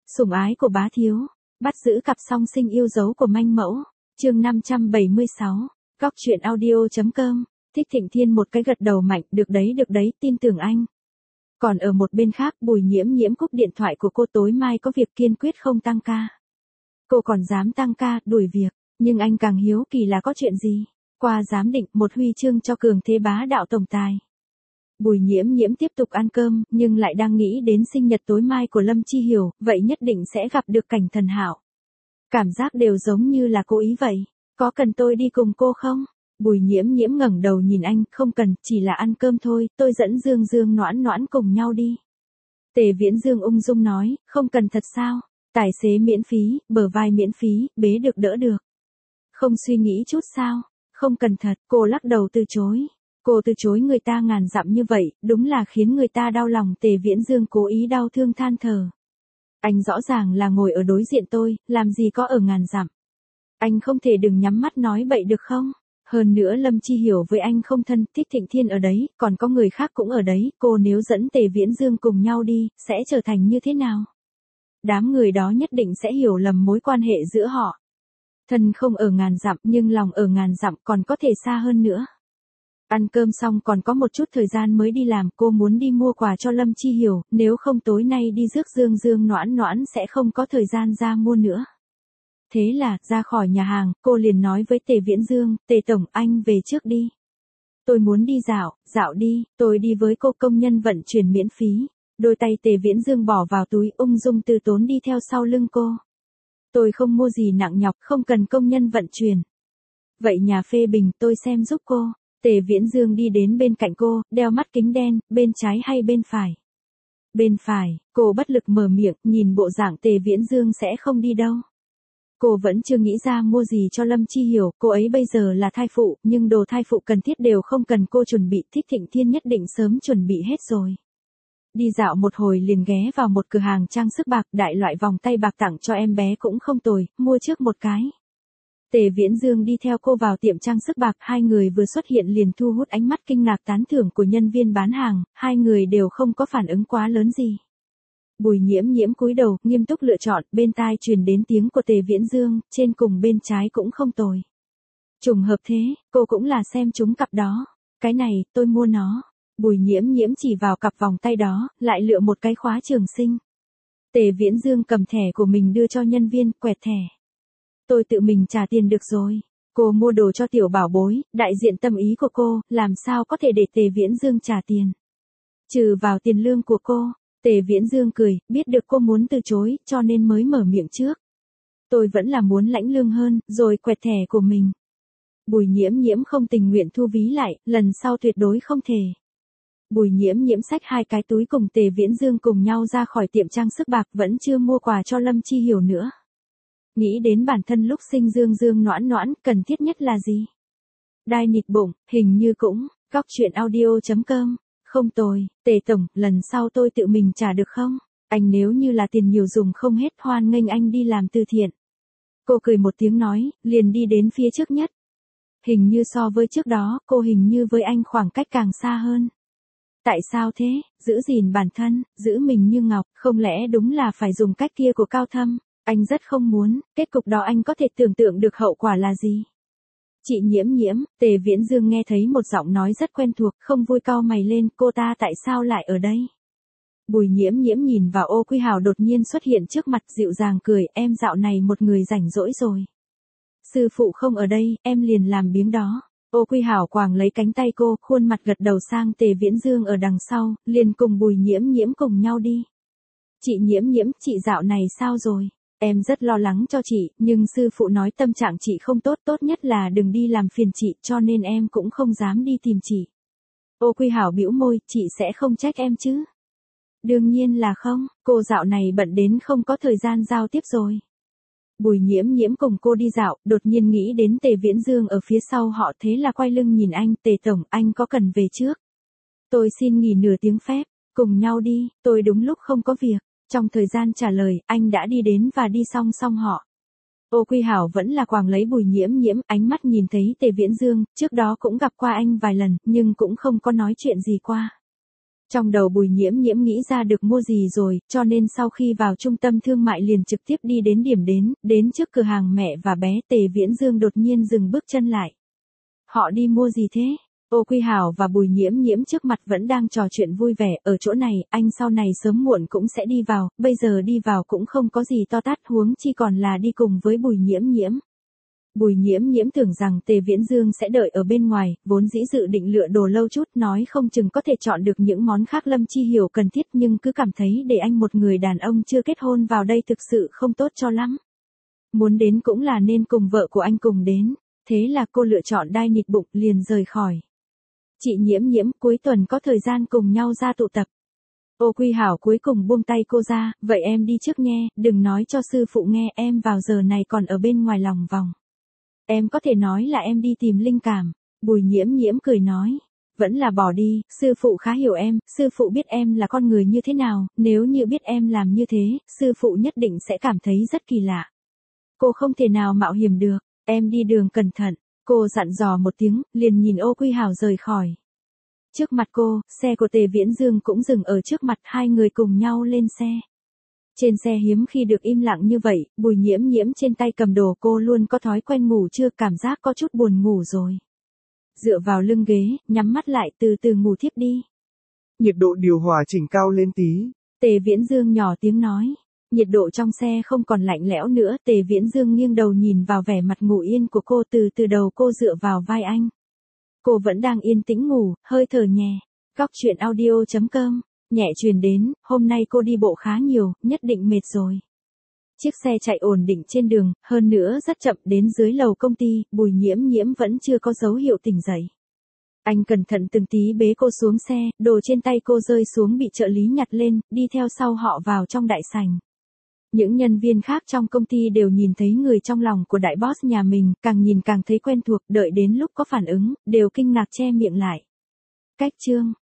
Sủng ái của bá thiếu, bắt giữ cặp song sinh yêu dấu của manh mẫu, chương 576, góc truyện audio.com, Thích Thịnh Thiên một cái gật đầu mạnh, được đấy, tin tưởng anh. Còn ở một bên khác, Bùi Nhiễm Nhiễm cúp điện thoại của cô, tối mai có việc kiên quyết không tăng ca. Cô còn dám tăng ca, đuổi việc, nhưng anh càng hiếu kỳ là có chuyện gì. Qua giám định, một huy chương cho cường thế bá đạo tổng tài. Bùi Nhiễm Nhiễm tiếp tục ăn cơm, nhưng lại đang nghĩ đến sinh nhật tối mai của Lâm Chi Hiểu, vậy nhất định sẽ gặp được Cảnh Thần Hạo. Cảm giác đều giống như là cố ý vậy. Có cần tôi đi cùng cô không? Bùi Nhiễm Nhiễm ngẩng đầu nhìn anh, không cần, chỉ là ăn cơm thôi, tôi dẫn Dương Dương Noãn Noãn cùng nhau đi. Tề Viễn Dương ung dung nói, không cần thật sao? Tài xế miễn phí, bờ vai miễn phí, bế được đỡ được. Không suy nghĩ chút sao? Không cần thật, cô lắc đầu từ chối. Cô từ chối người ta ngàn dặm như vậy, đúng là khiến người ta đau lòng. Tề Viễn Dương cố ý đau thương than thở. Anh rõ ràng là ngồi ở đối diện tôi, làm gì có ở ngàn dặm. Anh không thể đừng nhắm mắt nói bậy được không? Hơn nữa Lâm Chi Hiểu với anh không thân, Thích Thịnh Thiên ở đấy, còn có người khác cũng ở đấy, cô nếu dẫn Tề Viễn Dương cùng nhau đi, sẽ trở thành như thế nào? Đám người đó nhất định sẽ hiểu lầm mối quan hệ giữa họ. Thân không ở ngàn dặm nhưng lòng ở ngàn dặm, còn có thể xa hơn nữa. Ăn cơm xong còn có một chút thời gian mới đi làm, cô muốn đi mua quà cho Lâm Chi Hiểu, nếu không tối nay đi rước Dương Dương Noãn Noãn sẽ không có thời gian ra mua nữa. Thế là, ra khỏi nhà hàng, cô liền nói với Tề Viễn Dương, Tề Tổng, anh về trước đi. Tôi muốn đi dạo đi, tôi đi với cô, công nhân vận chuyển miễn phí. Đôi tay Tề Viễn Dương bỏ vào túi, ung dung từ tốn đi theo sau lưng cô. Tôi không mua gì nặng nhọc, không cần công nhân vận chuyển. Vậy nhà phê bình, tôi xem giúp cô. Tề Viễn Dương đi đến bên cạnh cô, đeo mắt kính đen, bên trái hay bên phải? Bên phải, cô bất lực mở miệng, nhìn bộ dạng Tề Viễn Dương sẽ không đi đâu. Cô vẫn chưa nghĩ ra mua gì cho Lâm Chi Hiểu, cô ấy bây giờ là thai phụ, nhưng đồ thai phụ cần thiết đều không cần cô chuẩn bị, Thích Thịnh Thiên nhất định sớm chuẩn bị hết rồi. Đi dạo một hồi liền ghé vào một cửa hàng trang sức bạc, đại loại vòng tay bạc tặng cho em bé cũng không tồi, mua trước một cái. Tề Viễn Dương đi theo cô vào tiệm trang sức bạc, hai người vừa xuất hiện liền thu hút ánh mắt kinh ngạc tán thưởng của nhân viên bán hàng, hai người đều không có phản ứng quá lớn gì. Bùi Nhiễm Nhiễm cúi đầu, nghiêm túc lựa chọn, bên tai truyền đến tiếng của Tề Viễn Dương, trên cùng bên trái cũng không tồi. Trùng hợp thế, cô cũng là xem chúng cặp đó. Cái này, tôi mua nó. Bùi Nhiễm Nhiễm chỉ vào cặp vòng tay đó, lại lựa một cái khóa trường sinh. Tề Viễn Dương cầm thẻ của mình đưa cho nhân viên, quẹt thẻ. Tôi tự mình trả tiền được rồi. Cô mua đồ cho tiểu bảo bối, đại diện tâm ý của cô, làm sao có thể để Tề Viễn Dương trả tiền. Trừ vào tiền lương của cô. Tề Viễn Dương cười, biết được cô muốn từ chối, cho nên mới mở miệng trước. Tôi vẫn là muốn lãnh lương hơn, rồi quẹt thẻ của mình. Bùi Nhiễm Nhiễm không tình nguyện thu ví lại, lần sau tuyệt đối không thể. Bùi Nhiễm Nhiễm xách hai cái túi cùng Tề Viễn Dương cùng nhau ra khỏi tiệm trang sức bạc, vẫn chưa mua quà cho Lâm Chi Hiểu nữa. Nghĩ đến bản thân lúc sinh Dương Dương Noãn Noãn, cần thiết nhất là gì? Đai nịt bụng, hình như cũng, góc truyện audio.com. Không tồi, Tề Tổng, lần sau tôi tự mình trả được không? Anh nếu như là tiền nhiều dùng không hết, hoan nghênh anh đi làm từ thiện. Cô cười một tiếng nói, liền đi đến phía trước nhất. Hình như so với trước đó, cô hình như với anh khoảng cách càng xa hơn. Tại sao thế? Giữ gìn bản thân, giữ mình như ngọc, không lẽ đúng là phải dùng cách kia của Cao Thâm? Anh rất không muốn, kết cục đó anh có thể tưởng tượng được hậu quả là gì? Chị Nhiễm Nhiễm, Tề Viễn Dương nghe thấy một giọng nói rất quen thuộc, không vui cau mày lên, cô ta tại sao lại ở đây? Bùi Nhiễm Nhiễm nhìn vào Ô Quy Hào đột nhiên xuất hiện trước mặt, dịu dàng cười, em dạo này một người rảnh rỗi rồi. Sư phụ không ở đây, em liền làm biếng đó. Ô Quy Hào quàng lấy cánh tay cô, khuôn mặt gật đầu sang Tề Viễn Dương ở đằng sau, liền cùng Bùi Nhiễm Nhiễm cùng nhau đi. Chị Nhiễm Nhiễm, chị dạo này sao rồi? Em rất lo lắng cho chị, nhưng sư phụ nói tâm trạng chị không tốt, tốt nhất là đừng đi làm phiền chị, cho nên em cũng không dám đi tìm chị. Ô Quy Hảo bĩu môi, chị sẽ không trách em chứ? Đương nhiên là không, cô dạo này bận đến không có thời gian giao tiếp rồi. Bùi Nhiễm Nhiễm cùng cô đi dạo, đột nhiên nghĩ đến Tề Viễn Dương ở phía sau họ, thế là quay lưng nhìn anh, Tề Tổng, anh có cần về trước? Tôi xin nghỉ nửa tiếng phép, cùng nhau đi, tôi đúng lúc không có việc. Trong thời gian trả lời, anh đã đi đến và đi song song họ. Ô Quy Hảo vẫn là quàng lấy Bùi Nhiễm Nhiễm, ánh mắt nhìn thấy Tề Viễn Dương, trước đó cũng gặp qua anh vài lần, nhưng cũng không có nói chuyện gì qua. Trong đầu Bùi Nhiễm Nhiễm nghĩ ra được mua gì rồi, cho nên sau khi vào trung tâm thương mại liền trực tiếp đi đến điểm đến trước cửa hàng mẹ và bé. Tề Viễn Dương đột nhiên dừng bước chân lại. Họ đi mua gì thế? Ô Quy Hảo và Bùi Nhiễm Nhiễm trước mặt vẫn đang trò chuyện vui vẻ, ở chỗ này, anh sau này sớm muộn cũng sẽ đi vào, bây giờ đi vào cũng không có gì to tát, huống chi còn là đi cùng với Bùi Nhiễm Nhiễm. Bùi Nhiễm Nhiễm tưởng rằng Tề Viễn Dương sẽ đợi ở bên ngoài, vốn dĩ dự định lựa đồ lâu chút, nói không chừng có thể chọn được những món khác Lâm Chi Hiểu cần thiết, nhưng cứ cảm thấy để anh một người đàn ông chưa kết hôn vào đây thực sự không tốt cho lắm. Muốn đến cũng là nên cùng vợ của anh cùng đến, thế là cô lựa chọn đai nịt bụng liền rời khỏi. Chị Nhiễm Nhiễm, cuối tuần có thời gian cùng nhau ra tụ tập. Ô Quy Hảo cuối cùng buông tay cô ra, vậy em đi trước nghe, đừng nói cho sư phụ nghe, em vào giờ này còn ở bên ngoài lòng vòng. Em có thể nói là em đi tìm linh cảm. Bùi Nhiễm Nhiễm cười nói. Vẫn là bỏ đi, sư phụ khá hiểu em, sư phụ biết em là con người như thế nào, nếu như biết em làm như thế, sư phụ nhất định sẽ cảm thấy rất kỳ lạ. Cô không thể nào mạo hiểm được, em đi đường cẩn thận, cô dặn dò một tiếng, liền nhìn Ô Quy Hảo rời khỏi. Trước mặt cô, xe của Tề Viễn Dương cũng dừng ở trước mặt, hai người cùng nhau lên xe. Trên xe hiếm khi được im lặng như vậy, Bùi Nhiễm Nhiễm trên tay cầm đồ, cô luôn có thói quen ngủ trưa, cảm giác có chút buồn ngủ rồi. Dựa vào lưng ghế, nhắm mắt lại từ từ ngủ thiếp đi. Nhiệt độ điều hòa chỉnh cao lên tí. Tề Viễn Dương nhỏ tiếng nói. Nhiệt độ trong xe không còn lạnh lẽo nữa, Tề Viễn Dương nghiêng đầu nhìn vào vẻ mặt ngủ yên của cô, từ đầu cô dựa vào vai anh. Cô vẫn đang yên tĩnh ngủ, hơi thở nhẹ. Góc truyện audio.com, nhẹ truyền đến, hôm nay cô đi bộ khá nhiều, nhất định mệt rồi. Chiếc xe chạy ổn định trên đường, hơn nữa rất chậm, đến dưới lầu công ty, Bùi Nhiễm Nhiễm vẫn chưa có dấu hiệu tỉnh dậy. Anh cẩn thận từng tí bế cô xuống xe, đồ trên tay cô rơi xuống bị trợ lý nhặt lên, đi theo sau họ vào trong đại sảnh. Những nhân viên khác trong công ty đều nhìn thấy người trong lòng của đại boss nhà mình, càng nhìn càng thấy quen thuộc, đợi đến lúc có phản ứng, đều kinh ngạc che miệng lại. Cách chương